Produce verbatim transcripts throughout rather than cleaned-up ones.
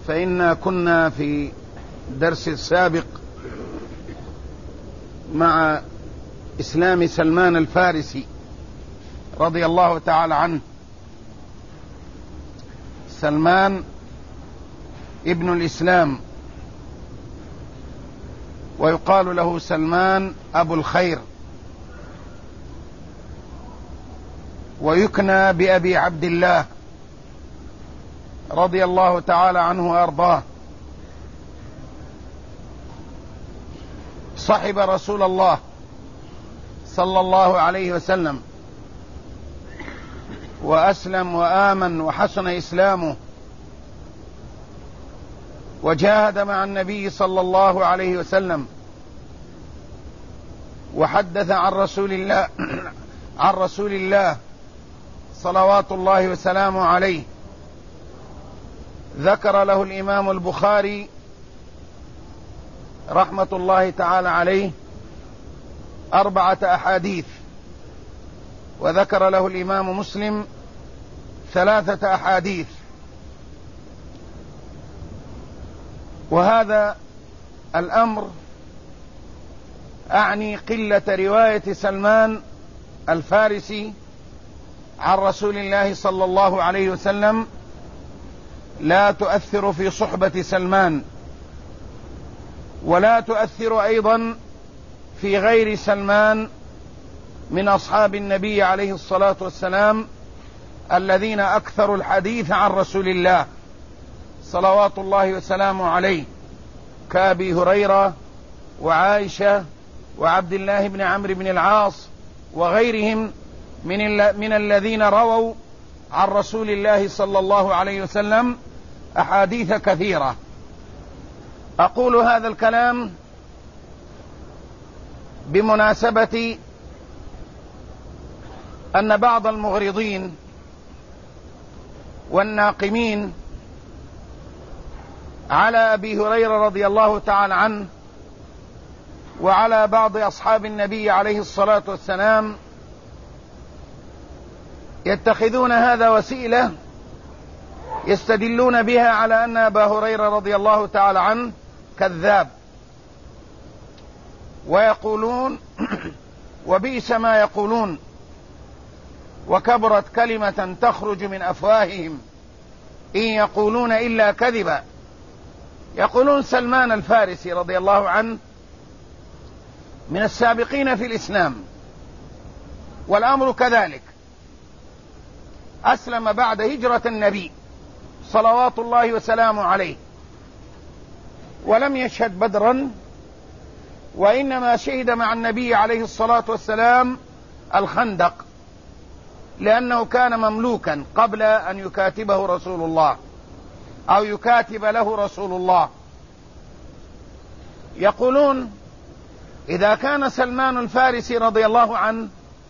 فإنا كنا في درس السابق مع إسلام سلمان الفارسي رضي الله تعالى عنه. سلمان ابن الإسلام، ويقال له سلمان أبو الخير، ويكنى بأبي عبد الله رضي الله تعالى عنه وأرضاه. صحب رسول الله صلى الله عليه وسلم، وأسلم وآمن وحسن إسلامه، وجاهد مع النبي صلى الله عليه وسلم، وحدث عن رسول الله عن رسول الله صلوات الله وسلامه عليه. ذكر له الإمام البخاري رحمة الله تعالى عليه أربعة أحاديث، وذكر له الإمام مسلم ثلاثة أحاديث. وهذا الأمر أعني قلة رواية سلمان الفارسي عن رسول الله صلى الله عليه وسلم لا تؤثر في صحبة سلمان، ولا تؤثر أيضا في غير سلمان من أصحاب النبي عليه الصلاة والسلام الذين أكثروا الحديث عن رسول الله صلوات الله وسلامه عليه، كأبي هريرة وعائشة وعبد الله بن عمرو بن العاص وغيرهم من, من الذين رووا عن رسول الله صلى الله عليه وسلم أحاديث كثيرة. أقول هذا الكلام بمناسبة أن بعض المغرضين والناقمين على أبي هريرة رضي الله تعالى عنه وعلى بعض أصحاب النبي عليه الصلاة والسلام يتخذون هذا وسيلة يستدلون بها على أن أبا هريرة رضي الله تعالى عنه كذاب، ويقولون وبئس ما يقولون، وكبرت كلمة تخرج من أفواههم إن يقولون إلا كذبا. يقولون سلمان الفارسي رضي الله عنه من السابقين في الإسلام، والأمر كذلك، أسلم بعد هجرة النبي صلوات الله وسلامه عليه، ولم يشهد بدرا، وإنما شهد مع النبي عليه الصلاة والسلام الخندق، لأنه كان مملوكا قبل أن يكاتبه رسول الله أو يكاتب له رسول الله. يقولون إذا كان سلمان الفارسي رضي الله عنه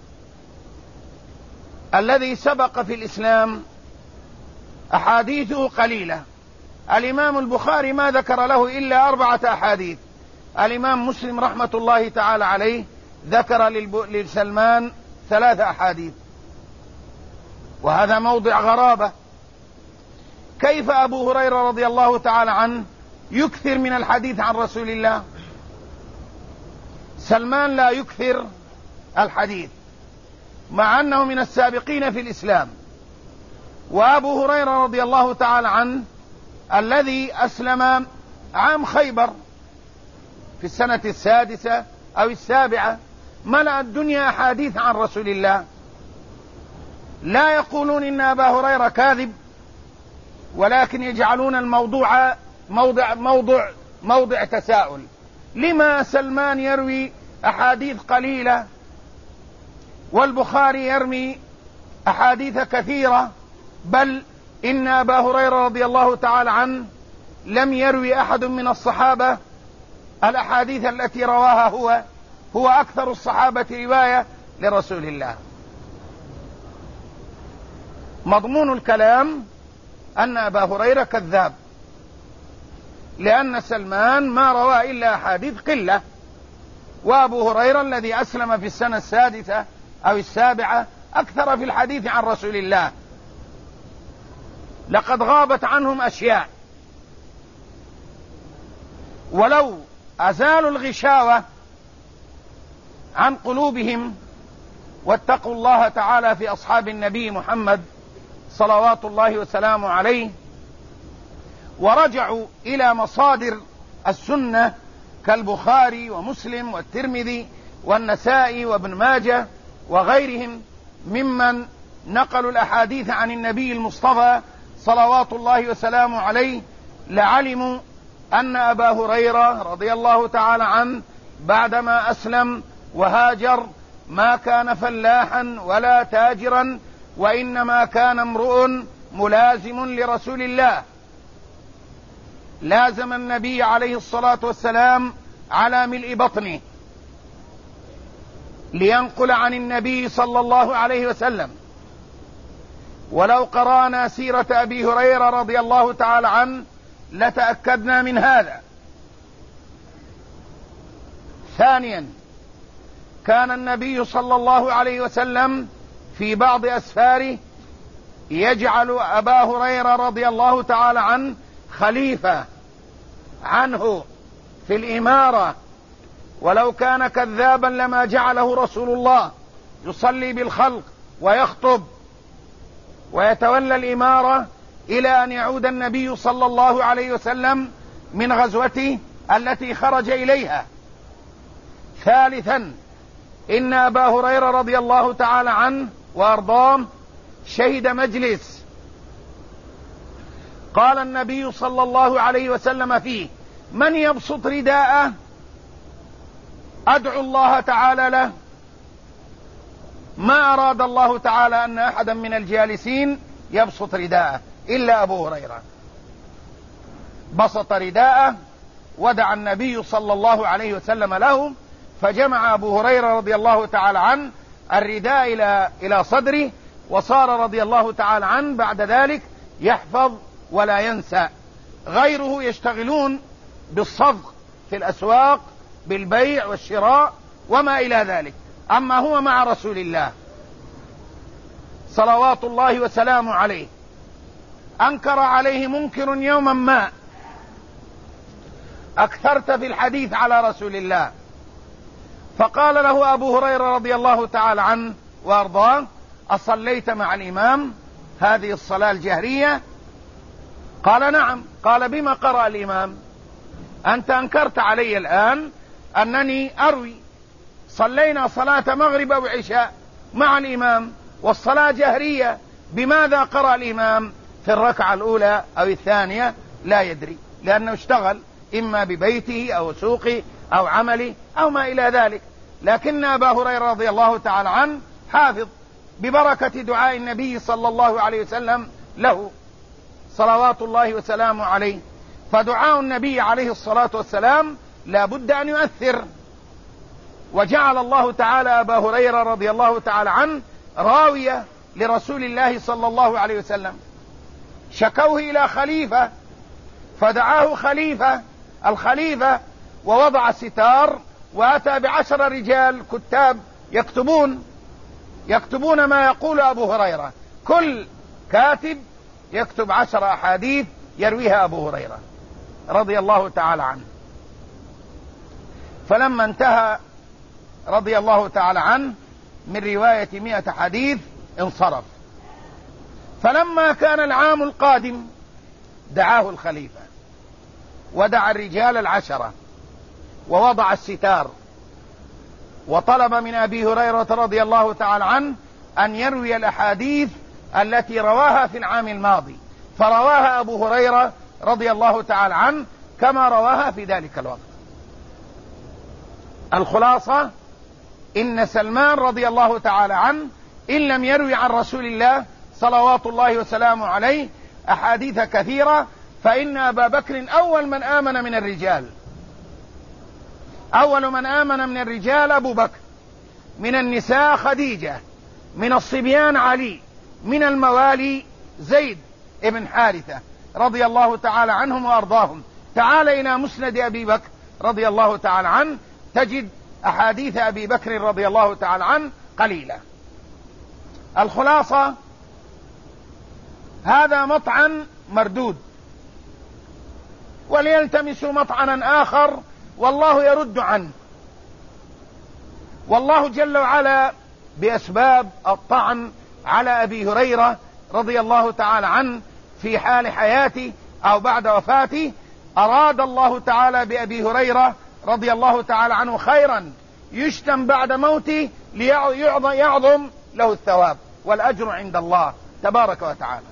الذي سبق في الإسلام أحاديثه قليلة، الإمام البخاري ما ذكر له إلا أربعة أحاديث، الإمام مسلم رحمة الله تعالى عليه ذكر لسلمان ثلاث أحاديث، وهذا موضع غرابة. كيف أبو هريرة رضي الله تعالى عنه يكثر من الحديث عن رسول الله؟ سلمان لا يكثر الحديث مع أنه من السابقين في الإسلام، وأبو هريرة رضي الله تعالى عنه الذي أسلم عام خيبر في السنة السادسة أو السابعة ملأ الدنيا أحاديث عن رسول الله. لا يقولون إن أبا هريرة كاذب، ولكن يجعلون الموضوع موضع موضع موضع تساؤل. لما سلمان يروي أحاديث قليلة والبخاري يرمي أحاديث كثيرة؟ بل إن أبا هريرة رضي الله تعالى عنه لم يروي أحد من الصحابة الأحاديث التي رواها هو هو أكثر الصحابة رواية لرسول الله. مضمون الكلام أن أبا هريرة كذاب، لأن سلمان ما روى إلا أحاديث قلة، وأبو هريرة الذي أسلم في السنة السادسة أو السابعة أكثر في الحديث عن رسول الله. لقد غابت عنهم أشياء ولو أزالوا الغشاوة عن قلوبهم واتقوا الله تعالى في أصحاب النبي محمد صلوات الله وسلامه عليه، ورجعوا إلى مصادر السنة كالبخاري ومسلم والترمذي والنسائي وابن ماجه وغيرهم ممن نقلوا الأحاديث عن النبي المصطفى صلوات الله وسلامه عليه، لعلموا أن أبا هريرة رضي الله تعالى عنه بعدما أسلم وهاجر ما كان فلاحا ولا تاجرا، وإنما كان امرؤ ملازم لرسول الله، لازم النبي عليه الصلاة والسلام على ملء بطنه لينقل عن النبي صلى الله عليه وسلم. ولو قرأنا سيرة أبي هريرة رضي الله تعالى عنه لتأكدنا من هذا. ثانيا، كان النبي صلى الله عليه وسلم في بعض أسفاره يجعل أبا هريرة رضي الله تعالى عنه خليفة عنه في الإمارة، ولو كان كذابا لما جعله رسول الله يصلي بالخلق ويخطب ويتولى الإمارة إلى أن يعود النبي صلى الله عليه وسلم من غزوته التي خرج إليها. ثالثا، إن أبا هريرة رضي الله تعالى عنه وأرضاه شهد مجلس قال النبي صلى الله عليه وسلم فيه: من يبسط رداءه أدعو الله تعالى له. ما أراد الله تعالى أن أحدا من الجالسين يبسط رداءه إلا أبو هريرة. بسط رداءه ودعا النبي صلى الله عليه وسلم له، فجمع أبو هريرة رضي الله تعالى عنه الرداء إلى إلى صدره، وصار رضي الله تعالى عنه بعد ذلك يحفظ ولا ينسى. غيره يشتغلون بالصفق في الأسواق بالبيع والشراء وما إلى ذلك، أما هو مع رسول الله صلوات الله وسلامه عليه. أنكر عليه منكر يوما ما: أكثرت في الحديث على رسول الله. فقال له أبو هريرة رضي الله تعالى عنه وأرضاه: أصليت مع الإمام هذه الصلاة الجهرية؟ قال: نعم. قال: بما قرأ الإمام؟ أنت أنكرت علي الآن أنني أروي. صلينا صلاة مغرب أو عشاء مع الإمام والصلاة جهرية، بماذا قرأ الإمام في الركعة الأولى أو الثانية؟ لا يدري، لأنه اشتغل إما ببيته أو سوقه أو عمله أو ما إلى ذلك. لكن أبا هريرة رضي الله تعالى عنه حافظ ببركة دعاء النبي صلى الله عليه وسلم له صلوات الله وسلامه عليه. فدعاء النبي عليه الصلاة والسلام لا بد أن يؤثر، وجعل الله تعالى أبا هريرة رضي الله تعالى عنه راوية لرسول الله صلى الله عليه وسلم. شكوه إلى خليفة فدعاه خليفة الخليفة ووضع ستار وأتى بعشر رجال كتاب يكتبون يكتبون ما يقول أبو هريرة. كل كاتب يكتب عشر أحاديث يرويها أبو هريرة رضي الله تعالى عنه. فلما انتهى رضي الله تعالى عنه من رواية مئة حديث انصرف. فلما كان العام القادم دعاه الخليفة ودعا الرجال العشرة ووضع الستار، وطلب من أبي هريرة رضي الله تعالى عنه أن يروي الأحاديث التي رواها في العام الماضي، فرواها أبو هريرة رضي الله تعالى عنه كما رواها في ذلك الوقت. الخلاصة: إن سلمان رضي الله تعالى عنه إن لم يروي عن رسول الله صلوات الله وسلامه عليه أحاديث كثيرة، فإن أبا بكر أول من آمن من الرجال أول من آمن من الرجال أبو بكر، من النساء خديجة، من الصبيان علي، من الموالي زيد ابن حارثة رضي الله تعالى عنهم وأرضاهم. تعال إلى مسند أبي بكر رضي الله تعالى عنه تجد أحاديث أبي بكر رضي الله تعالى عنه قليلة. الخلاصة: هذا مطعن مردود، وليلتمسوا مطعنا آخر والله يرد عنه. والله جل وعلا بأسباب الطعن على أبي هريرة رضي الله تعالى عنه في حال حياته أو بعد وفاته، أراد الله تعالى بأبي هريرة رضي الله تعالى عنه خيرا يشتم بعد موته ليعظم له الثواب والأجر عند الله تبارك وتعالى.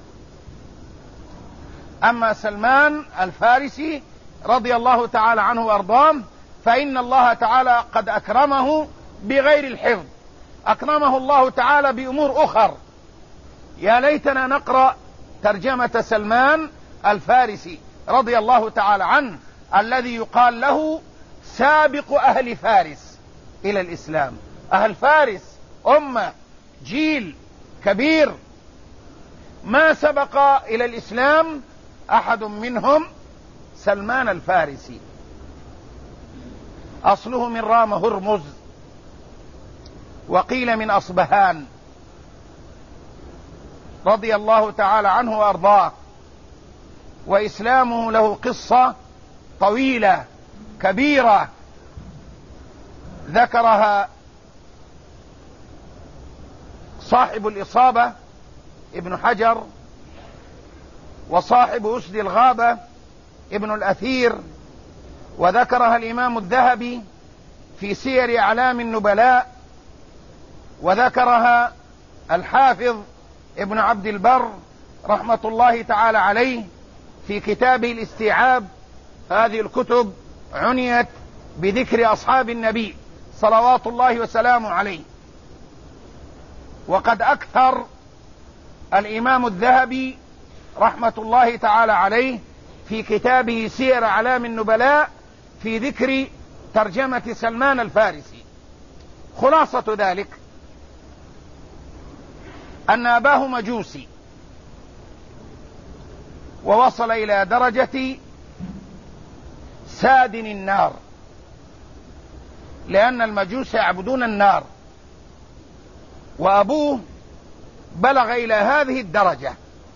أما سلمان الفارسي رضي الله تعالى عنه وأرضاه فإن الله تعالى قد أكرمه بغير الحفظ، أكرمه الله تعالى بأمور أخر. يا ليتنا نقرأ ترجمة سلمان الفارسي رضي الله تعالى عنه الذي يقال له سابق أهل فارس إلى الإسلام. أهل فارس أمة جيل كبير ما سبق إلى الإسلام أحد منهم سلمان الفارسي، أصله من رام هرمز وقيل من أصبهان، رضي الله تعالى عنه وأرضاه. وإسلامه له قصة طويلة كبيرة ذكرها صاحب الإصابة ابن حجر، وصاحب أسد الغابة ابن الأثير، وذكرها الإمام الذهبي في سير أعلام النبلاء، وذكرها الحافظ ابن عبد البر رحمة الله تعالى عليه في كتابه الاستيعاب. هذه الكتب عنيت بذكر أصحاب النبي صلوات الله وسلامه عليه. وقد أكثر الإمام الذهبي رحمة الله تعالى عليه في كتابه سير أعلام النبلاء في ذكر ترجمة سلمان الفارسي. خلاصة ذلك أن أباه مجوسي، ووصل إلى درجة سادن النار، لأن المجوس يعبدون النار، وأبوه بلغ إلى هذه الدرجة.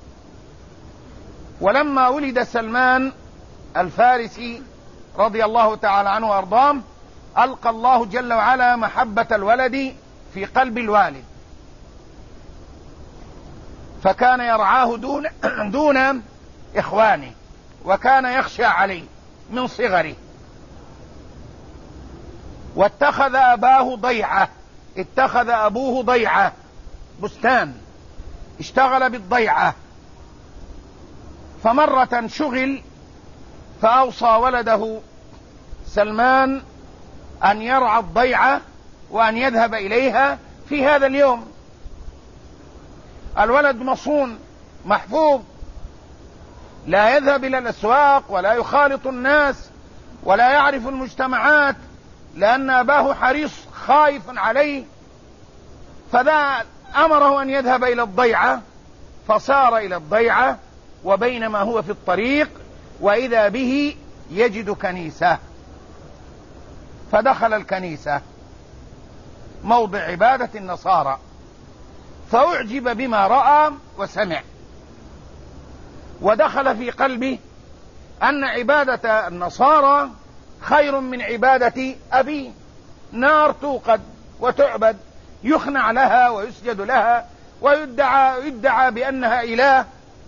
ولما ولد سلمان الفارسي رضي الله تعالى عنه وأرضاه ألقى الله جل وعلا محبة الولد في قلب الوالد، فكان يرعاه دون, دون إخوانه، وكان يخشى عليه من صغره. واتخذ أباه ضيعة، اتخذ أبوه ضيعة بستان، اشتغل بالضيعة. فمرة شغل فأوصى ولده سلمان أن يرعى الضيعة وأن يذهب إليها في هذا اليوم. الولد مصون محفوظ، لا يذهب إلى الأسواق ولا يخالط الناس ولا يعرف المجتمعات، لأن أباه حريص خايف عليه. فذا أمره أن يذهب إلى الضيعة، فصار إلى الضيعة، وبينما هو في الطريق وإذا به يجد كنيسة، فدخل الكنيسة موضع عبادة النصارى، فأعجب بما رأى وسمع، ودخل في قلبه أن عبادة النصارى خير من عبادة أبيه. نار توقد وتعبد، يخنع لها ويسجد لها ويدعى يدعى بأنها إله.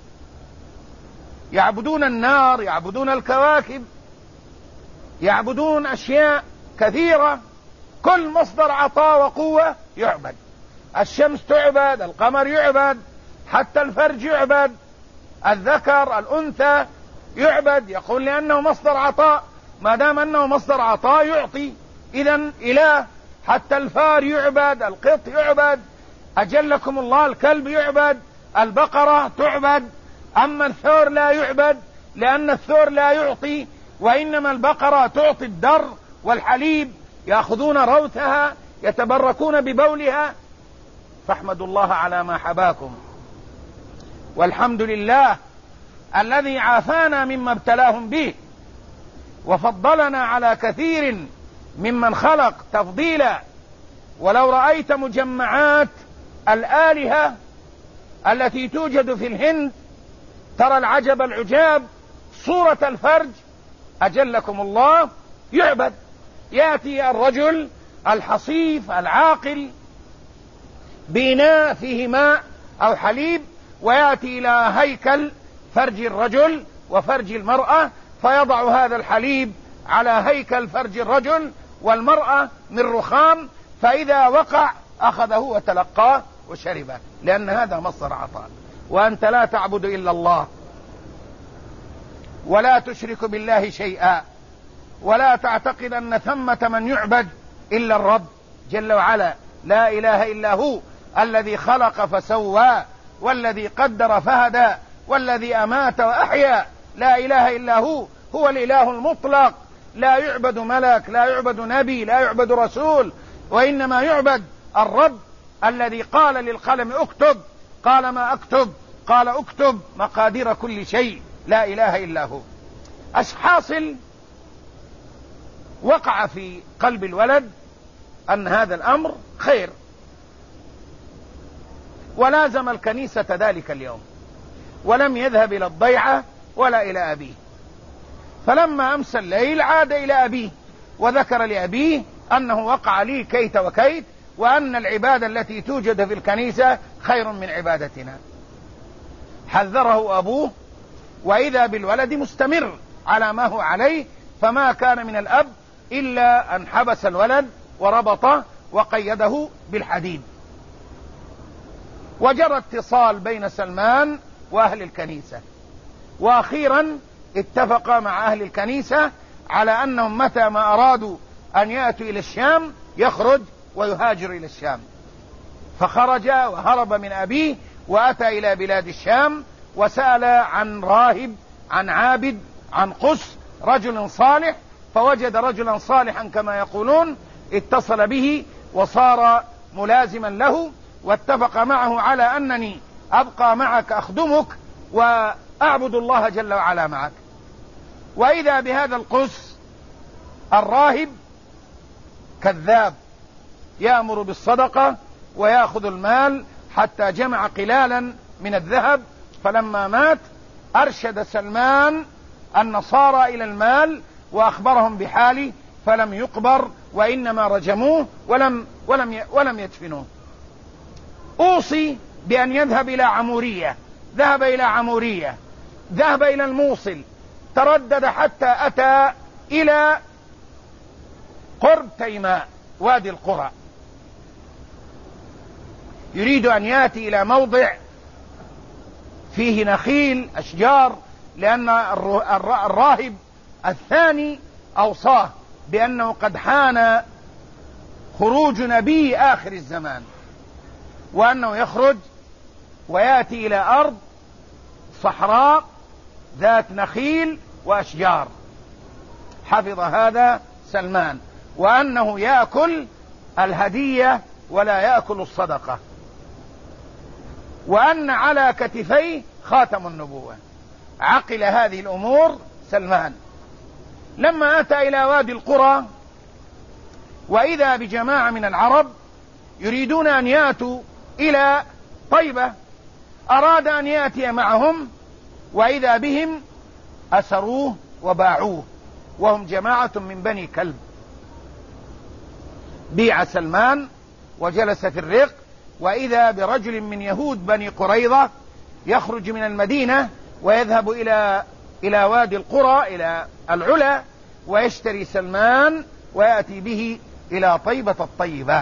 يعبدون النار، يعبدون الكواكب، يعبدون أشياء كثيرة، كل مصدر عطاء وقوة يعبد. الشمس تعبد، القمر يعبد، حتى الفرج يعبد، الذكر الأنثى يعبد. يقول لأنه مصدر عطاء، ما دام أنه مصدر عطاء يعطي، إذن إله. حتى الفار يعبد، القط يعبد، أجلكم الله الكلب يعبد، البقرة تعبد. أما الثور لا يعبد، لأن الثور لا يعطي، وإنما البقرة تعطي الدر والحليب، يأخذون روثها، يتبركون ببولها. فاحمدوا الله على ما حباكم، والحمد لله الذي عافانا مما ابتلاهم به، وفضلنا على كثير ممن خلق تفضيلا. ولو رأيت مجمعات الآلهة التي توجد في الهند ترى العجب العجاب. صورة الفرج أجلكم الله يعبد. يأتي الرجل الحصيف العاقل بإناء فيه ماء أو حليب، ويأتي إلى هيكل فرج الرجل وفرج المرأة، فيضع هذا الحليب على هيكل فرج الرجل والمرأة من رخام، فإذا وقع أخذه وتلقاه وشربه، لأن هذا مصدر عطاء. وأنت لا تعبد إلا الله، ولا تشرك بالله شيئا، ولا تعتقد أن ثمة من يعبد إلا الرب جل وعلا، لا إله إلا هو الذي خلق فسوى، والذي قدر فهدى، والذي أمات وأحيا، لا إله إلا هو، هو الإله المطلق، لا يعبد ملك، لا يعبد نبي، لا يعبد رسول، وإنما يعبد الرب الذي قال للقلم اكتب، قال ما اكتب، قال اكتب مقادير كل شيء، لا إله إلا هو. أشحاصل وقع في قلب الولد أن هذا الأمر خير، ولازم الكنيسة ذلك اليوم، ولم يذهب إلى الضيعة ولا إلى أبيه. فلما أمسى الليل عاد إلى أبيه وذكر لأبيه أنه وقع لي كيت وكيت، وأن العبادة التي توجد في الكنيسة خير من عبادتنا. حذره أبوه، وإذا بالولد مستمر على ما هو عليه، فما كان من الأب إلا أن حبس الولد وربطه وقيده بالحديد. وجرى اتصال بين سلمان وأهل الكنيسة، وأخيرا اتفق مع أهل الكنيسة على أنهم متى ما أرادوا أن يأتوا إلى الشام يخرج ويهاجر إلى الشام. فخرج وهرب من أبيه وأتى إلى بلاد الشام، وسأل عن راهب، عن عابد، عن قس، رجل صالح، فوجد رجلا صالحا كما يقولون، اتصل به وصار ملازما له، واتفق معه على أنني أبقى معك أخدمك وأعبد الله جل وعلا معك. وإذا بهذا القس الراهب كذاب، يأمر بالصدقة ويأخذ المال، حتى جمع قلالا من الذهب. فلما مات أرشد سلمان النصارى إلى المال وأخبرهم بحاله، فلم يقبر، وإنما رجموه ولم, ولم, ولم يدفنوه. أوصي بأن يذهب إلى عمورية، ذهب إلى عمورية، ذهب إلى الموصل، تردد حتى أتى إلى قرب تيماء وادي القرى، يريد أن يأتي إلى موضع فيه نخيل أشجار، لأن الراهب الثاني أوصاه بأنه قد حان خروج نبي آخر الزمان، وأنه يخرج ويأتي إلى أرض صحراء ذات نخيل وأشجار. حفظ هذا سلمان، وأنه يأكل الهدية ولا يأكل الصدقة، وأن على كتفيه خاتم النبوة. عقل هذه الأمور سلمان. لما أتى إلى وادي القرى وإذا بجماعة من العرب يريدون أن يأتوا إلى طيبة، أراد أن يأتي معهم، وإذا بهم أسروه وباعوه، وهم جماعة من بني كلب. بيع سلمان وجلس في الرق، وإذا برجل من يهود بني قريظة يخرج من المدينة ويذهب إلى إلى وادي القرى، إلى العلا، ويشتري سلمان ويأتي به إلى طيبة الطيبة.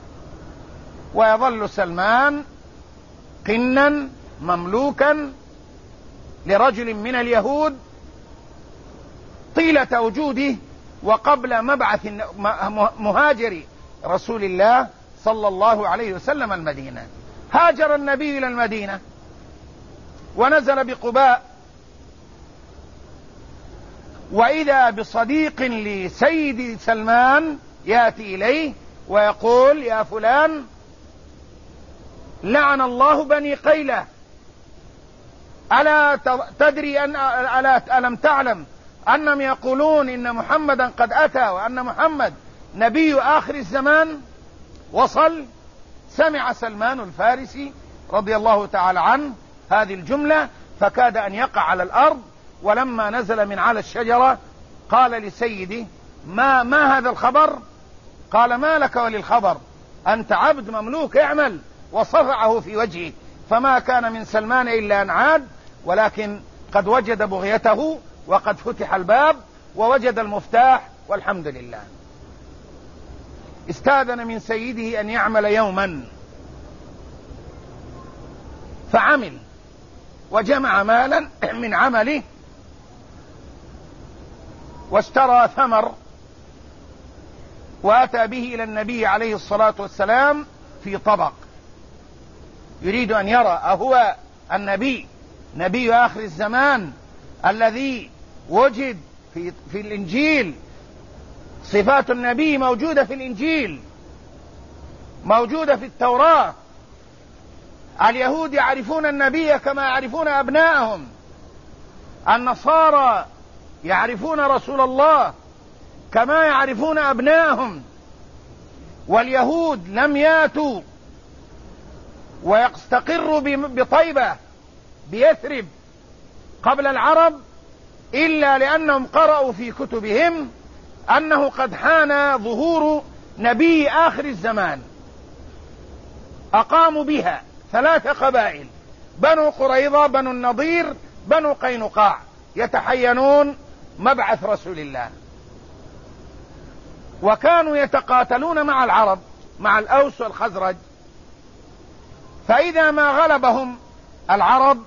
ويظل سلمان قنا مملوكا لرجل من اليهود طيلة وجوده، وقبل مبعث مهاجر رسول الله صلى الله عليه وسلم المدينة. هاجر النبي إلى المدينة ونزل بقباء، وإذا بصديق لسيد سلمان يأتي إليه ويقول: يا فلان، لعن الله بني قيلة، ألا تدري أن ألا ألم تعلم أنهم يقولون إن محمدا قد أتى، وأن محمد نبي آخر الزمان؟ وصل. سمع سلمان الفارسي رضي الله تعالى عنه هذه الجملة، فكاد أن يقع على الأرض، ولما نزل من على الشجرة قال لسيده: ما, ما هذا الخبر؟ قال: ما لك وللخبر، أنت عبد مملوك، اعمل. وصفعه في وجهه، فما كان من سلمان إلا أن عاد، ولكن قد وجد بغيته وقد فتح الباب ووجد المفتاح، والحمد لله. استأذن من سيده أن يعمل يوما، فعمل وجمع مالا من عمله واشترى ثمر وأتى به إلى النبي عليه الصلاة والسلام في طبق، يريد أن يرى أهو النبي، نبي آخر الزمان الذي وجد في, في الإنجيل. صفات النبي موجودة في الإنجيل، موجودة في التوراة. اليهود يعرفون النبي كما يعرفون أبناءهم، النصارى يعرفون رسول الله كما يعرفون أبناءهم. واليهود لم ياتوا ويستقروا بطيبة بيثرب قبل العرب إلا لأنهم قرأوا في كتبهم أنه قد حان ظهور نبي آخر الزمان. أقاموا بها ثلاث قبائل: بنو قريظة، بنو النضير، بنو قينقاع، يتحينون مبعث رسول الله. وكانوا يتقاتلون مع العرب، مع الأوس والخزرج، فإذا ما غلبهم العرب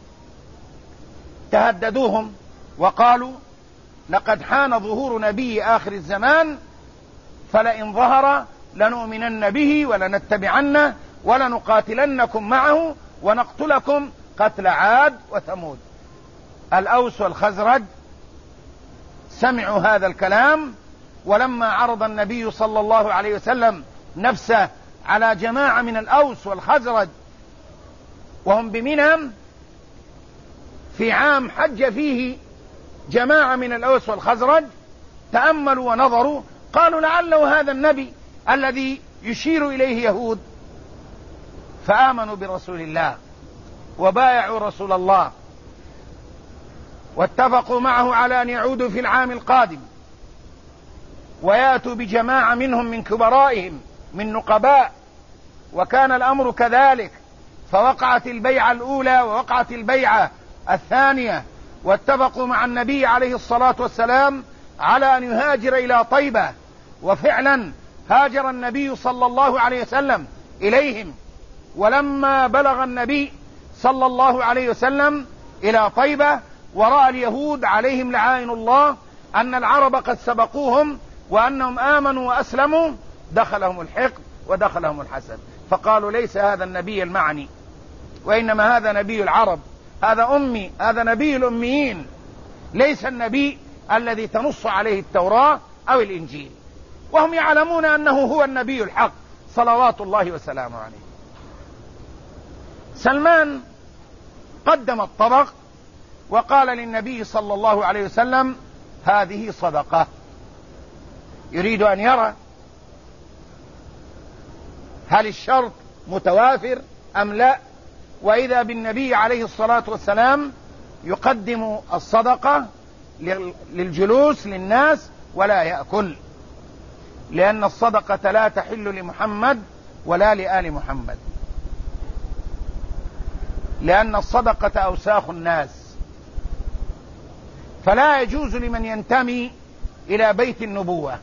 تهددوهم وقالوا: لقد حان ظهور نبي آخر الزمان، فلئن ظهر لنؤمنن به ولنتبعنه ولنقاتلنكم معه ونقتلكم قتل عاد وثمود. الأوس والخزرج سمعوا هذا الكلام، ولما عرض النبي صلى الله عليه وسلم نفسه على جماعة من الأوس والخزرج وهم بمنى في عام حج فيه جماعة من الأوس والخزرج، تأملوا ونظروا، قالوا: لعله هذا النبي الذي يشير إليه يهود. فآمنوا برسول الله وبايعوا رسول الله، واتفقوا معه على أن يعودوا في العام القادم ويأتوا بجماعة منهم من كبرائهم من نقباء. وكان الأمر كذلك، فوقعت البيعة الأولى ووقعت البيعة الثانية، واتفقوا مع النبي عليه الصلاة والسلام على أن يهاجر إلى طيبة. وفعلا هاجر النبي صلى الله عليه وسلم إليهم. ولما بلغ النبي صلى الله عليه وسلم إلى طيبة ورأى اليهود عليهم لعائن الله أن العرب قد سبقوهم وأنهم آمنوا وأسلموا، دخلهم الحقد ودخلهم الحسد، فقالوا: ليس هذا النبي المعني، وإنما هذا نبي العرب، هذا أمي، هذا نبي الأميين، ليس النبي الذي تنص عليه التوراة أو الإنجيل. وهم يعلمون أنه هو النبي الحق صلوات الله وسلامه عليه. سلمان قدم الطبق وقال للنبي صلى الله عليه وسلم: هذه صدقة. يريد أن يرى هل الشرط متوافر أم لا. وإذا بالنبي عليه الصلاة والسلام يقدم الصدقة للجلوس للناس ولا يأكل، لأن الصدقة لا تحل لمحمد ولا لآل محمد، لأن الصدقة أوساخ الناس، فلا يجوز لمن ينتمي إلى بيت النبوة،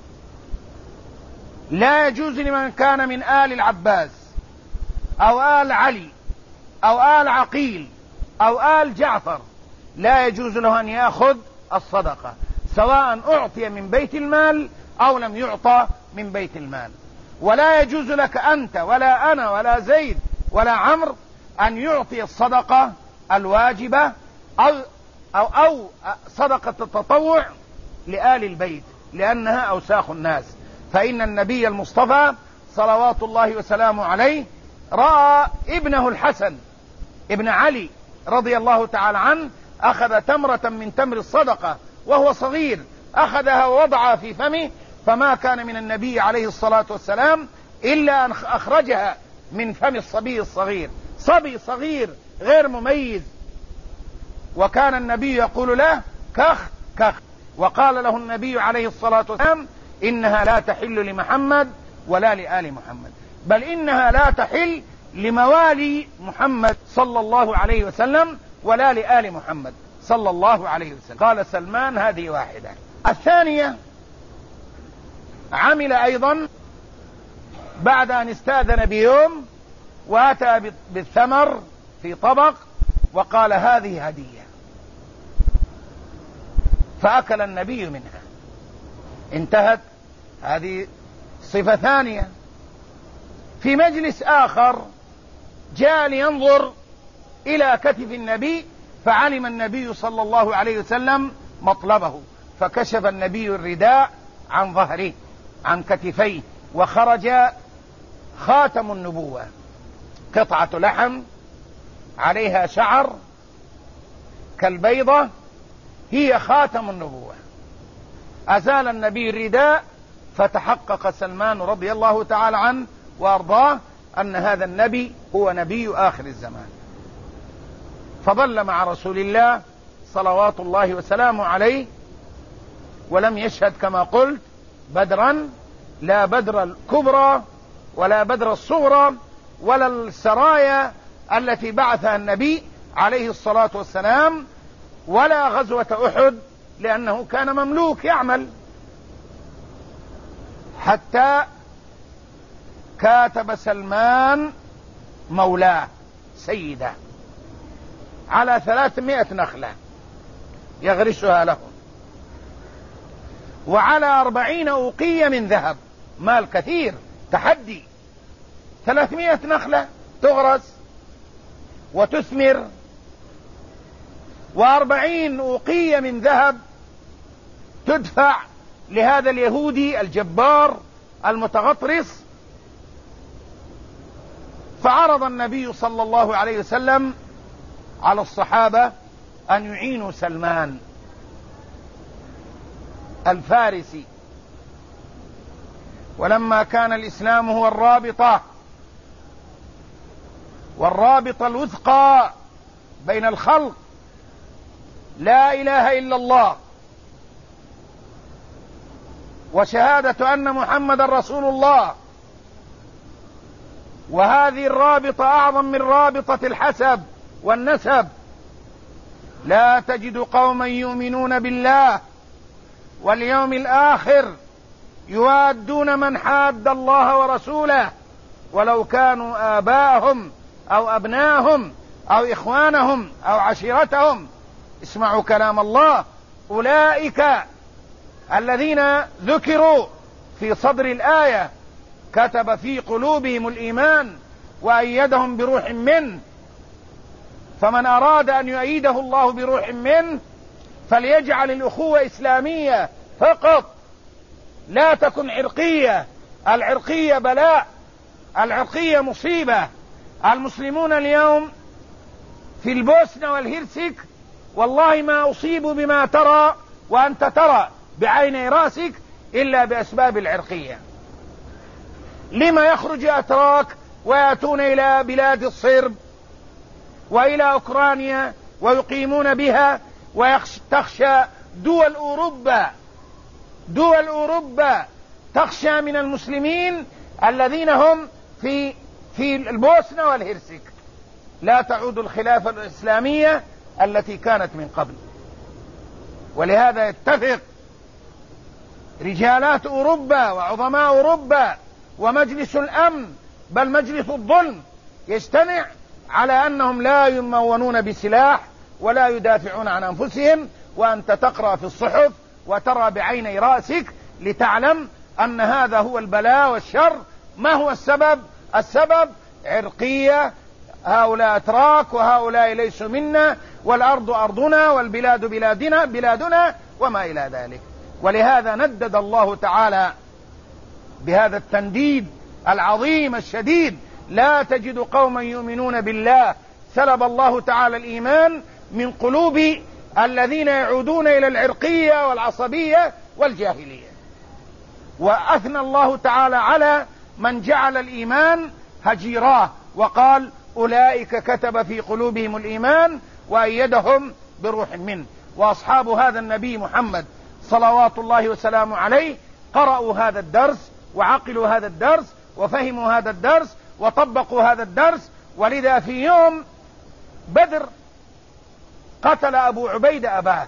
لا يجوز لمن كان من آل العباس أو آل علي أو آل عقيل أو آل جعفر، لا يجوز له أن يأخذ الصدقة، سواء أعطي من بيت المال أو لم يعطى من بيت المال. ولا يجوز لك أنت ولا أنا ولا زيد ولا عمرو أن يعطي الصدقة الواجبة أو, أو, أو صدقة التطوع لآل البيت، لأنها أوساخ الناس. فإن النبي المصطفى صلوات الله وسلامه عليه رأى ابنه الحسن ابن علي رضي الله تعالى عنه أخذ تمرة من تمر الصدقة وهو صغير، أخذها ووضعها في فمه، فما كان من النبي عليه الصلاة والسلام إلا أن أخرجها من فم الصبي الصغير، صبي صغير غير مميز، وكان النبي يقول له: كخ كخ، وقال له النبي عليه الصلاة والسلام إنها لا تحل لمحمد ولا لآل محمد، بل إنها لا تحل لموالي محمد صلى الله عليه وسلم ولا لآل محمد صلى الله عليه وسلم. قال سلمان هذه واحدة. الثانية عمل أيضا بعد أن استأذن بيوم وأتى بالثمر في طبق وقال هذه هدية، فأكل النبي منها، انتهت. هذه صفة ثانية. في مجلس آخر جاء لينظر إلى كتف النبي، فعلم النبي صلى الله عليه وسلم مطلبه، فكشف النبي الرداء عن ظهره عن كتفيه، وخرج خاتم النبوة، قطعة لحم عليها شعر كالبيضة، هي خاتم النبوة. أزال النبي الرداء، فتحقق سلمان رضي الله تعالى عنه وأرضاه أن هذا النبي هو نبي آخر الزمان، فظل مع رسول الله صلوات الله وسلامه عليه، ولم يشهد كما قلت بدرا، لا بدر الكبرى ولا بدر الصغرى ولا السرايا التي بعثها النبي عليه الصلاة والسلام، ولا غزوة أحد، لأنه كان مملوك يعمل، حتى كاتب سلمان مولاه سيده على ثلاثمائة نخلة يغرسها له، وعلى أربعين أوقية من ذهب، مال كثير، تحدي، ثلاثمائة نخلة تغرس وتثمر، وأربعين أوقية من ذهب تدفع لهذا اليهودي الجبار المتغطرس. فعرض النبي صلى الله عليه وسلم على الصحابة أن يعينوا سلمان الفارسي، ولما كان الإسلام هو الرابطة والرابطة الوثقى بين الخلق، لا إله إلا الله وشهادة أن محمد رسول الله، وهذه الرابطة أعظم من رابطة الحسب والنسب. لا تجد قوما يؤمنون بالله واليوم الآخر يوادون من حاد الله ورسوله ولو كانوا آباءهم أو أبناهم أو إخوانهم أو عشيرتهم. اسمعوا كلام الله، أولئك الذين ذكروا في صدر الآية كتب في قلوبهم الإيمان وأيدهم بروح منه، فمن أراد أن يؤيده الله بروح منه فليجعل الأخوة إسلامية فقط، لا تكن عرقية. العرقية بلاء، العرقية مصيبة. المسلمون اليوم في البوسنة والهرسك والله ما أصيبوا بما ترى وأنت ترى بعيني راسك إلا بأسباب العرقية. لما يخرج أتراك ويأتون إلى بلاد الصرب وإلى أوكرانيا ويقيمون بها، وتخشى دول أوروبا دول أوروبا تخشى من المسلمين الذين هم في في البوسنة والهرسك. لا تعود الخلافة الإسلامية التي كانت من قبل. ولهذا يتفق رجالات أوروبا وعظماء أوروبا ومجلس الأمن بل مجلس الظلم يجتمع على أنهم لا يمونون بسلاح ولا يدافعون عن أنفسهم. وأنت تقرأ في الصحف وترى بعيني رأسك لتعلم أن هذا هو البلاء والشر. ما هو السبب؟ السبب عرقية، هؤلاء أتراك وهؤلاء ليسوا منا، والأرض أرضنا والبلاد بلادنا بلادنا وما إلى ذلك. ولهذا ندد الله تعالى بهذا التنديد العظيم الشديد: لا تجد قوما يؤمنون بالله. سلب الله تعالى الإيمان من قلوب الذين يعودون إلى العرقية والعصبية والجاهلية. وأثنى الله تعالى على من جعل الإيمان هجيراه وقال: أولئك كتب في قلوبهم الإيمان وأيدهم بروح منه. وأصحاب هذا النبي محمد صلوات الله وسلامه عليه قرأوا هذا الدرس وعقلوا هذا الدرس وفهموا هذا الدرس وطبقوا هذا الدرس. ولذا في يوم بدر قتل أبو عبيدة أباه،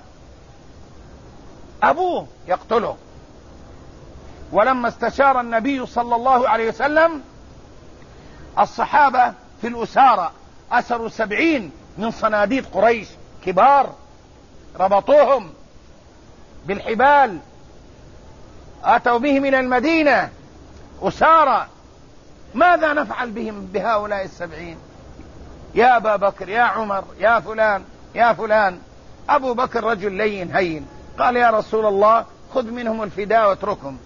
أبوه يقتله. ولما استشار النبي صلى الله عليه وسلم الصحابة في الأسارة، أسروا سبعين من صناديد قريش كبار، ربطوهم بالحبال، أتوا بهم إلى المدينة أسارى. ماذا نفعل بهم بهؤلاء السبعين؟ يا أبا بكر، يا عمر، يا فلان يا فلان. أبو بكر رجل لين هين، قال يا رسول الله خذ منهم الفداء واتركهم.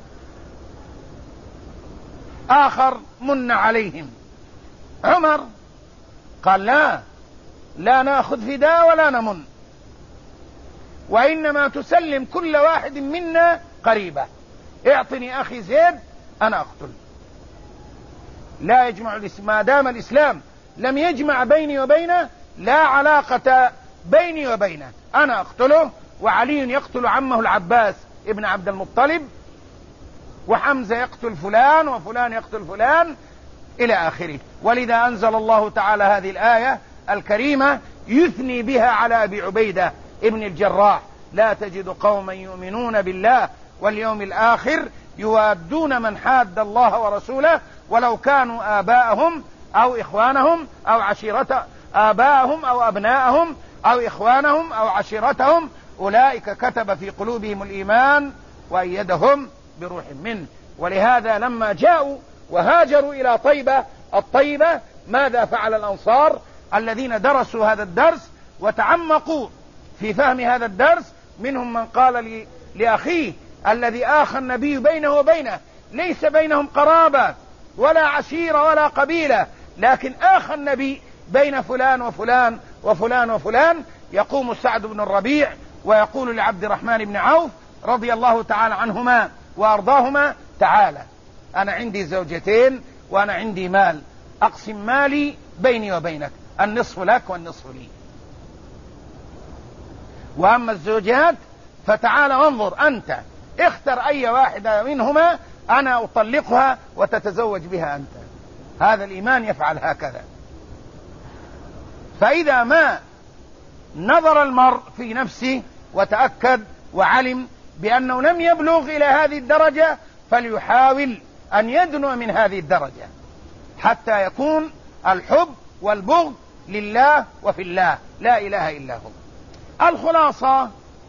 آخر من عليهم. عمر قال لا لا نأخذ فداء ولا نمن، وإنما تسلم كل واحد منا قريبة، اعطني أخي زيد أنا أقتل. لا يجمع الإسلام ما دام الإسلام لم يجمع بيني وبينه، لا علاقة بيني وبينه، أنا أقتله. وعلي يقتل عمه العباس ابن عبد المطلب، وحمزة يقتل فلان، وفلان يقتل فلان، إلى آخره. ولذا أنزل الله تعالى هذه الآية الكريمة يثني بها على أبي عبيدة ابن الجراح: لا تجد قوما يؤمنون بالله واليوم الآخر يوادون من حاد الله ورسوله ولو كانوا آباءهم أو إخوانهم أو عشيرة آباءهم أو أبناءهم أو إخوانهم أو عشيرتهم أولئك كتب في قلوبهم الإيمان وأيدهم بروح منه. ولهذا لما جاءوا وهاجروا إلى طيبة الطيبة ماذا فعل الأنصار الذين درسوا هذا الدرس وتعمقوا في فهم هذا الدرس؟ منهم من قال لأخيه الذي آخى النبي بينه وبينه، ليس بينهم قرابة ولا عشيرة ولا قبيلة، لكن آخى النبي بين فلان وفلان وفلان وفلان. يقوم سعد بن الربيع ويقول لعبد الرحمن بن عوف رضي الله تعالى عنهما وأرضاهما: تعالى أنا عندي زوجتين وأنا عندي مال، أقسم مالي بيني وبينك، النصف لك والنصف لي، وأما الزوجات فتعال وانظر أنت اختر أي واحدة منهما أنا أطلقها وتتزوج بها أنت. هذا الإيمان يفعل هكذا. فإذا ما نظر المرء في نفسه وتأكد وعلم بأنه لم يبلغ إلى هذه الدرجة فليحاول أن يدنو من هذه الدرجة حتى يكون الحب والبغض لله وفي الله، لا إله إلا هو. الخلاصة: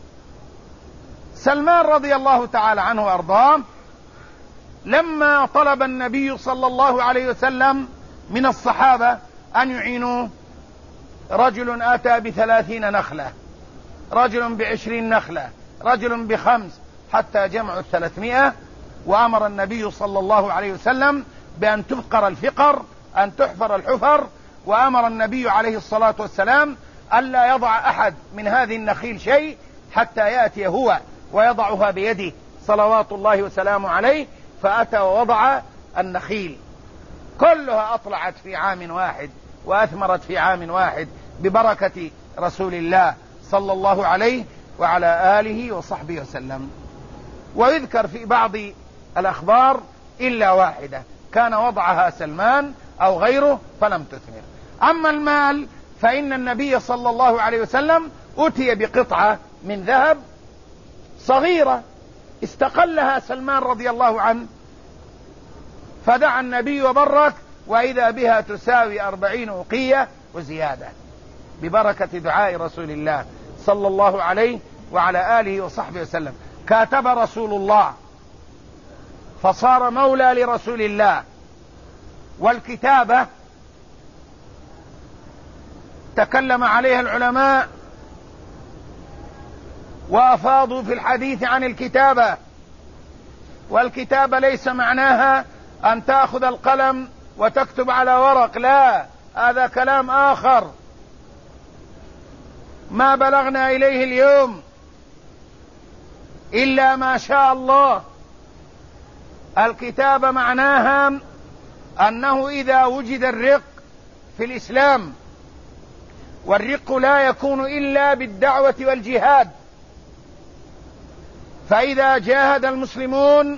سلمان رضي الله تعالى عنه وأرضاه لما طلب النبي صلى الله عليه وسلم من الصحابة أن يعينوه، رجل أتى بثلاثين نخلة، رجل بعشرين نخلة، رجل بخمس، حتى جمعوا الثلاثمائة. وأمر النبي صلى الله عليه وسلم بأن تفقر الفقر، أن تحفر الحفر. وأمر النبي عليه الصلاة والسلام ألا يضع أحد من هذه النخيل شيء حتى يأتي هو ويضعها بيده صلوات الله وسلامه عليه. فأتى ووضع النخيل كلها أطلعت في عام واحد وأثمرت في عام واحد ببركة رسول الله صلى الله عليه وعلى آله وصحبه وسلم. ويذكر في بعض الأخبار إلا واحدة كان وضعها سلمان أو غيره فلم تثمر. أما المال فإن النبي صلى الله عليه وسلم أتي بقطعة من ذهب صغيرة استقلها سلمان رضي الله عنه، فدعا النبي وبرك، وإذا بها تساوي أربعين أوقية وزيادة ببركة دعاء رسول الله صلى الله عليه وعلى آله وصحبه وسلم. كاتب رسول الله فصار مولى لرسول الله. والكتابة تكلم عليها العلماء وأفاضوا في الحديث عن الكتابة. والكتابة ليس معناها أن تأخذ القلم وتكتب على ورق، لا، هذا كلام آخر ما بلغنا إليه اليوم إلا ما شاء الله. الكتابة معناها أنه إذا وجد الرق في الإسلام، والرق لا يكون إلا بالدعوة والجهاد، فإذا جاهد المسلمون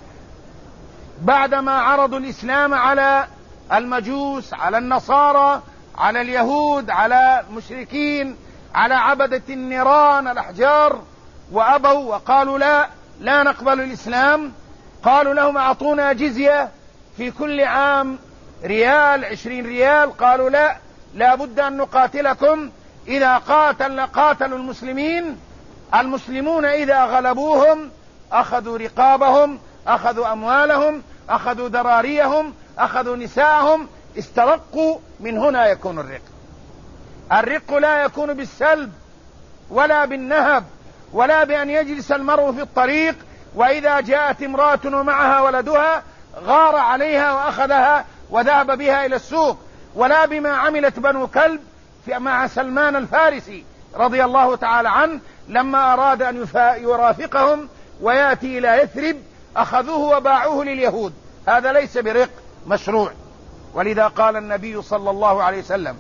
بعدما عرضوا الإسلام على المجوس، على النصارى، على اليهود، على المشركين، على عبدة النيران الأحجار، وأبوا وقالوا لا لا نقبل الإسلام، قالوا لهم أعطونا جزية في كل عام ريال، عشرين ريال، قالوا لا لا بد أن نقاتلكم. إذا قاتل قاتلوا المسلمين، المسلمون إذا غلبوهم أخذوا رقابهم، أخذوا أموالهم، أخذوا ذراريهم، أخذوا نساءهم، استرقوا. من هنا يكون الرق. الرق لا يكون بالسلب ولا بالنهب ولا بأن يجلس المرء في الطريق وإذا جاءت امرأة ومعها ولدها غار عليها وأخذها وذهب بها إلى السوق، ولا بما عملت بنو كلب مع سلمان الفارسي رضي الله تعالى عنه لما أراد أن يرافقهم ويأتي إلى يثرب أخذوه وباعوه لليهود. هذا ليس برق مشروع. ولذا قال النبي صلى الله عليه وسلم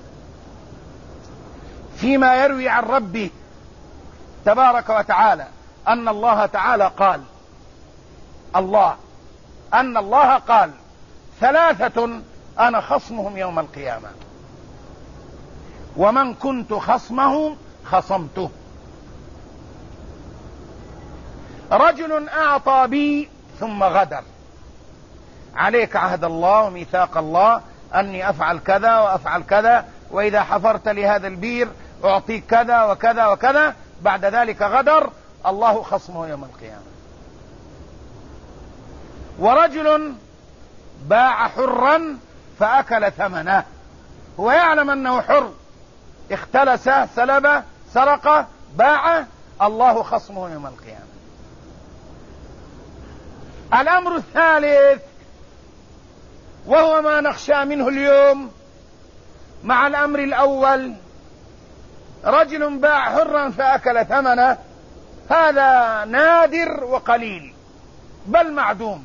فيما يروي عن ربه تبارك وتعالى أن الله تعالى قال الله أن الله قال ثلاثة أنا خصمهم يوم القيامة، ومن كنت خصمه خصمته. رجل أعطى بي ثم غدر، عليك عهد الله وميثاق الله أني أفعل كذا وأفعل كذا، وإذا حفرت لهذا البير أعطيك كذا وكذا وكذا، بعد ذلك غدر، الله خصمه يوم القيامة. ورجل باع حرا فأكل ثمنه، هو يعلم أنه حر، اختلس، سلب، سرق، باع، الله خصمه يوم القيامة. الأمر الثالث وهو ما نخشى منه اليوم مع الأمر الأول، رجل باع حرا فأكل ثمنه، هذا نادر وقليل بل معدوم،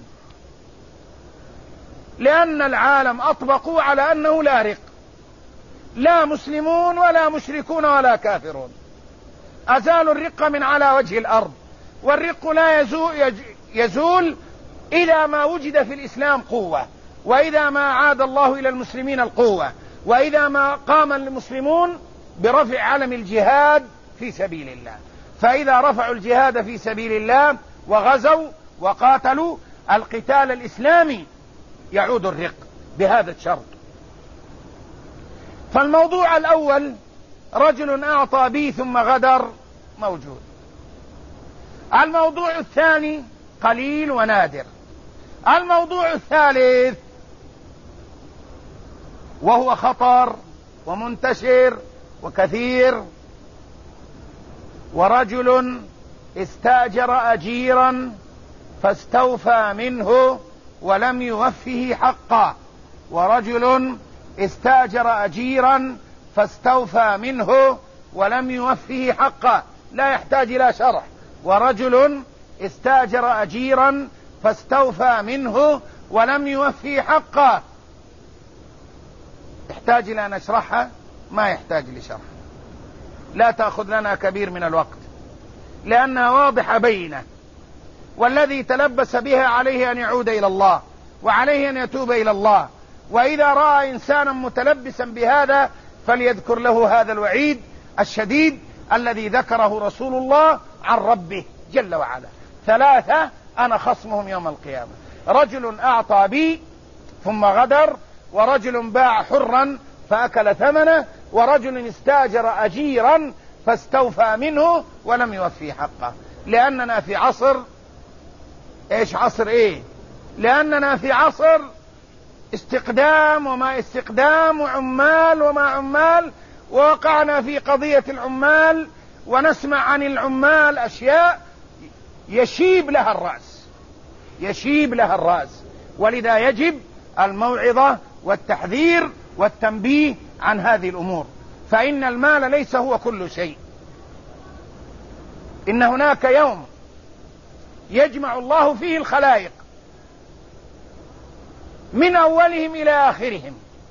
لأن العالم أطبقوا على أنه لا رق، لا مسلمون ولا مشركون ولا كافرون، أزالوا الرق من على وجه الأرض. والرق لا يزول, يزول إذا ما وجد في الإسلام قوة، وإذا ما عاد الله إلى المسلمين القوة، وإذا ما قام المسلمون برفع علم الجهاد في سبيل الله. فإذا رفعوا الجهاد في سبيل الله وغزوا وقاتلوا القتال الإسلامي يعود الرق بهذا الشرط. فالموضوع الأول رجل أعطى بي ثم غدر موجود. الموضوع الثاني قليل ونادر. الموضوع الثالث وهو خطر ومنتشر وكثير، ورجل استأجر أجيرا فاستوفى منه ولم يوفه حقه. ورجل استأجر أجيرا فاستوفى منه ولم يوفه حقه، لا يحتاج إلى شرح. ورجل استأجر أجيرا فاستوفى منه ولم يوفه حقه، يحتاج إلى أن نشرحها؟ ما يحتاج لشرح، لا تأخذ لنا كبير من الوقت لأنها واضحة بينة، والذي تلبس بها عليه أن يعود إلى الله وعليه أن يتوب إلى الله. وإذا رأى إنسانا متلبسا بهذا فليذكر له هذا الوعيد الشديد الذي ذكره رسول الله عن ربه جل وعلا. ثلاثة أنا خصمهم يوم القيامة: رجل أعطى بي ثم غدر، ورجل باع حرا فأكل ثمنه، ورجل استأجر أجيرا فاستوفى منه ولم يوفي حقه. لأننا في عصر إيش عصر إيه لأننا في عصر استقدام وما استقدام، وعمال وما عمال، ووقعنا في قضية العمال ونسمع عن العمال أشياء يشيب لها الرأس يشيب لها الرأس ولذا يجب الموعظة والتحذير والتنبيه عن هذه الأمور، فإن المال ليس هو كل شيء. إن هناك يوم يجمع الله فيه الخلائق من أولهم إلى آخرهم،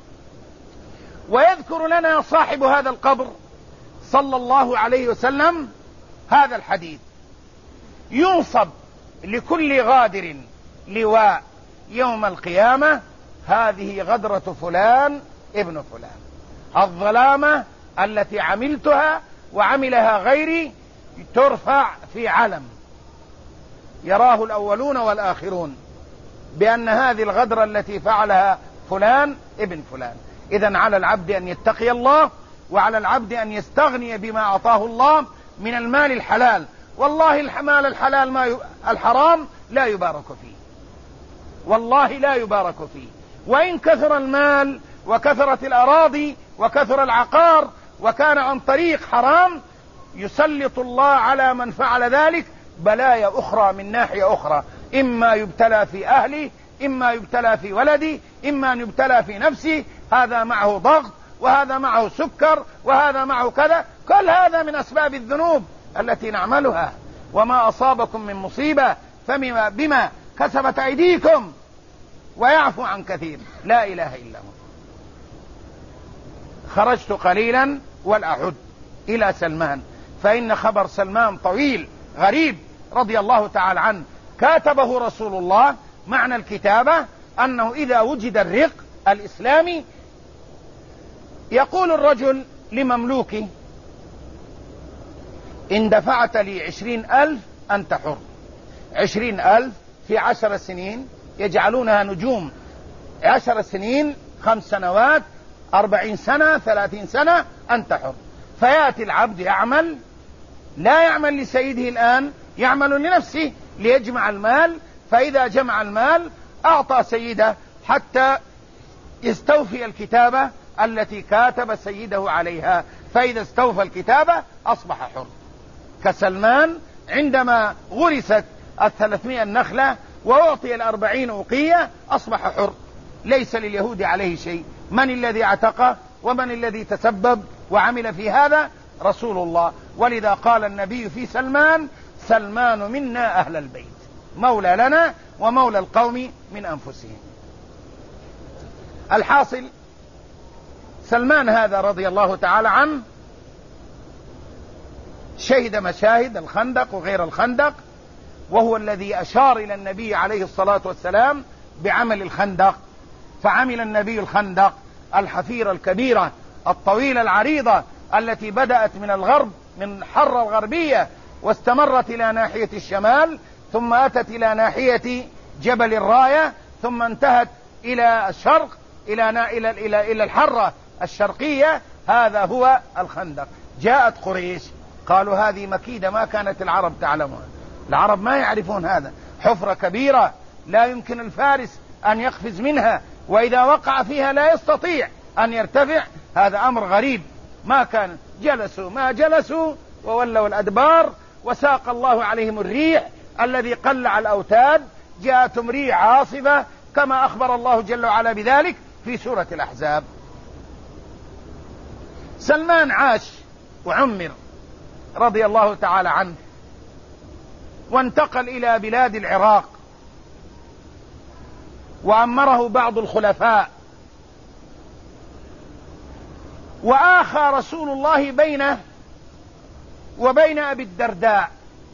ويذكر لنا صاحب هذا القبر صلى الله عليه وسلم هذا الحديث: ينصب لكل غادر لواء يوم القيامة: هذه غدرة فلان ابن فلان. الظلامة التي عملتها وعملها غيري ترفع في علم يراه الأولون والآخرون بأن هذه الغدرة التي فعلها فلان ابن فلان. إذن على العبد أن يتقي الله، وعلى العبد أن يستغني بما أعطاه الله من المال الحلال. والله المال الحلال ما ي... الحرام لا يبارك فيه، والله لا يبارك فيه. وإن كثر المال وكثرت الأراضي وكثر العقار وكان عن طريق حرام، يسلط الله على من فعل ذلك بلايا أخرى من ناحية أخرى، إما يبتلى في أهله، إما يبتلى في ولده، إما أن يبتلى في نفسه. هذا معه ضغط، وهذا معه سكر، وهذا معه كذا. كل هذا من أسباب الذنوب التي نعملها. وما أصابكم من مصيبة فبما بما كسبت أيديكم ويعفو عن كثير. لا إله إلا هو. خرجت قليلا والأعد إلى سلمان، فإن خبر سلمان طويل غريب رضي الله تعالى عنه. كاتبه رسول الله. معنى الكتابة أنه إذا وجد الرق الإسلامي يقول الرجل لمملوكه: إن دفعت لي عشرين ألف أنت حر. عشرين ألف في عشر سنين يجعلونها نجوم. عشر سنين، خمس سنوات، أربعين سنة، ثلاثين سنة، أنت حر. فيأتي العبد يعمل، لا يعمل لسيده الآن، يعمل لنفسه ليجمع المال. فإذا جمع المال أعطى سيده حتى يستوفي الكتابة التي كاتب سيده عليها. فإذا استوفى الكتابة أصبح حر. كسلمان عندما غرست الثلاثمائة النخلة وأعطي الأربعين أوقية أصبح حر، ليس لليهود عليه شيء. من الذي اعتقه ومن الذي تسبب وعمل في هذا؟ رسول الله. ولذا قال النبي في سلمان: سلمان منا أهل البيت، مولى لنا ومولى القوم من أنفسهم. الحاصل سلمان هذا رضي الله تعالى عنه شهد مشاهد الخندق وغير الخندق، وهو الذي أشار إلى النبي عليه الصلاة والسلام بعمل الخندق. فعمل النبي الخندق الحفيرة الكبيرة الطويلة العريضة التي بدأت من الغرب، من حر الغربية، واستمرت إلى ناحية الشمال، ثم أتت إلى ناحية جبل الراية، ثم انتهت إلى الشرق إلى إلى إلى إلى الحرة الشرقية. هذا هو الخندق. جاءت قريش قالوا: هذه مكيدة ما كانت العرب تعلمها. العرب ما يعرفون هذا. حفرة كبيرة لا يمكن الفارس أن يقفز منها، وإذا وقع فيها لا يستطيع أن يرتفع. هذا أمر غريب. ما كان جلسوا ما جلسوا وولوا الأدبار، وساق الله عليهم الريح الذي قلع الأوتاد. جاءتهم ريح عاصفة كما أخبر الله جل وعلا بذلك في سورة الأحزاب. سلمان عاش وعمر رضي الله تعالى عنه، وانتقل إلى بلاد العراق، وأمره بعض الخلفاء. وآخى رسول الله بينه وبين أبي الدرداء.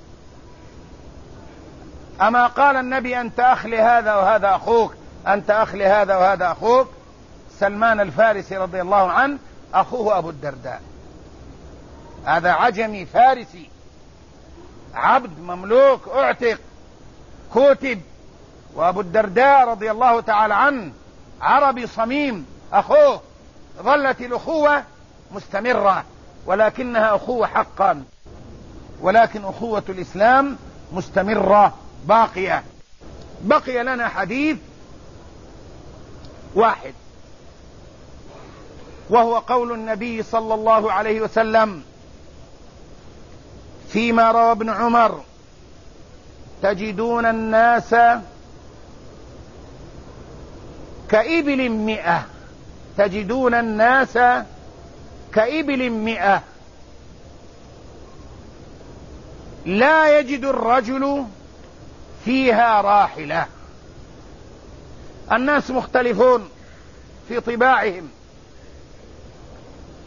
أما قال النبي: أنت أخ لهذا وهذا أخوك، أنت أخ لهذا وهذا أخوك. سلمان الفارسي رضي الله عنه أخوه أبو الدرداء، هذا عجمي فارسي، عبد مملوك اعتق كتب. وأبو الدرداء رضي الله تعالى عنه عربي صميم أخوه. ظلت الأخوة مستمرة، ولكنها أخوة حقا، ولكن أخوة الإسلام مستمرة باقية. بقي لنا حديث واحد، وهو قول النبي صلى الله عليه وسلم فيما روى ابن عمر: تجدون الناس كإبل مئة، تجدون الناس كإبل مئة، لا يجد الرجل فيها راحلة. الناس مختلفون في طباعهم،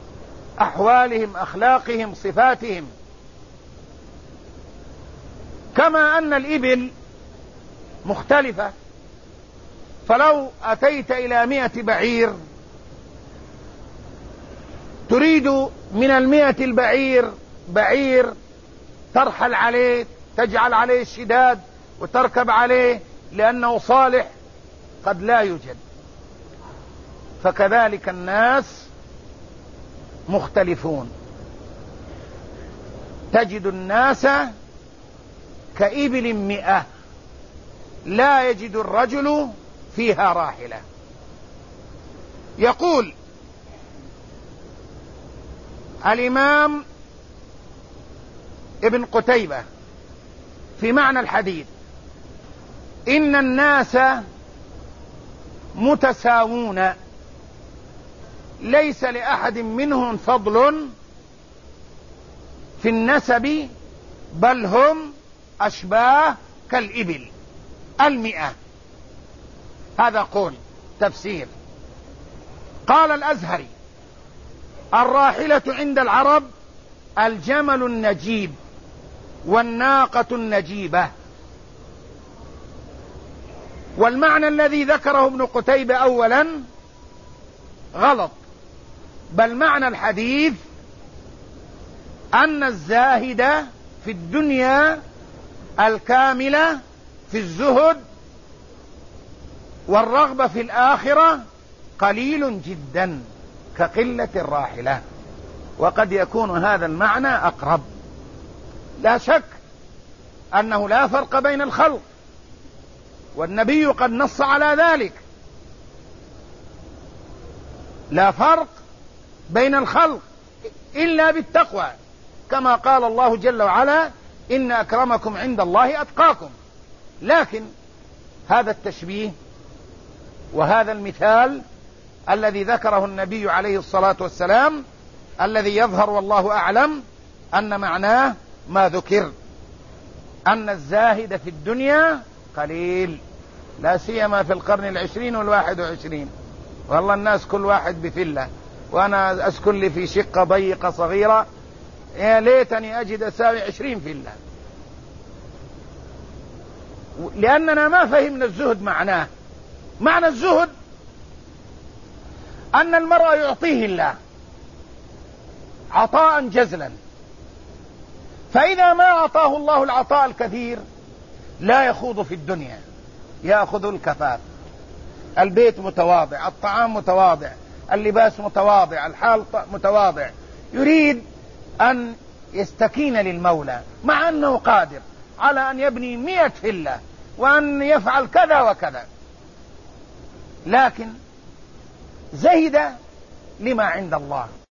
أحوالهم، أخلاقهم، صفاتهم. كما أن الإبل مختلفة، فلو أتيت إلى مئة بعير تريد من المئة البعير بعير ترحل عليه، تجعل عليه الشداد وتركب عليه لأنه صالح، قد لا يوجد. فكذلك الناس مختلفون، تجد الناس كإبل مئة لا يجد الرجل فيها راحلة. يقول الإمام ابن قتيبة في معنى الحديث: إن الناس متساوون ليس لأحد منهم فضل في النسب، بل هم أشباه كالإبل المئة. هذا قول تفسير. قال الأزهري: الراحلة عند العرب الجمل النجيب والناقة النجيبة. والمعنى الذي ذكره ابن قتيبة أولا غلط، بل معنى الحديث أن الزاهد في الدنيا الكاملة في الزهد والرغبة في الآخرة قليل جدا كقلة الراحلة. وقد يكون هذا المعنى أقرب. لا شك أنه لا فرق بين الخلق، والنبي قد نص على ذلك: لا فرق بين الخلق إلا بالتقوى، كما قال الله جل وعلا: إن أكرمكم عند الله أتقاكم. لكن هذا التشبيه وهذا المثال الذي ذكره النبي عليه الصلاة والسلام، الذي يظهر والله أعلم أن معناه ما ذكر، أن الزاهد في الدنيا قليل، لا سيما في القرن العشرين والواحد وعشرين. والله الناس كل واحد بفلة، وأنا أسكن لي في شقة ضيقة صغيرة، يا ليتني أجد أساوي عشرين فلة، لأننا ما فهمنا الزهد معناه. معنى الزهد أن المرء يعطيه الله عطاء جزلا، فإذا ما أعطاه الله العطاء الكثير لا يخوض في الدنيا، يأخذ الكفاف. البيت متواضع، الطعام متواضع، اللباس متواضع، الحال متواضع، يريد أن يستكين للمولى، مع أنه قادر على أن يبني مئة فلة وأن يفعل كذا وكذا، لكن زهد لما عند الله.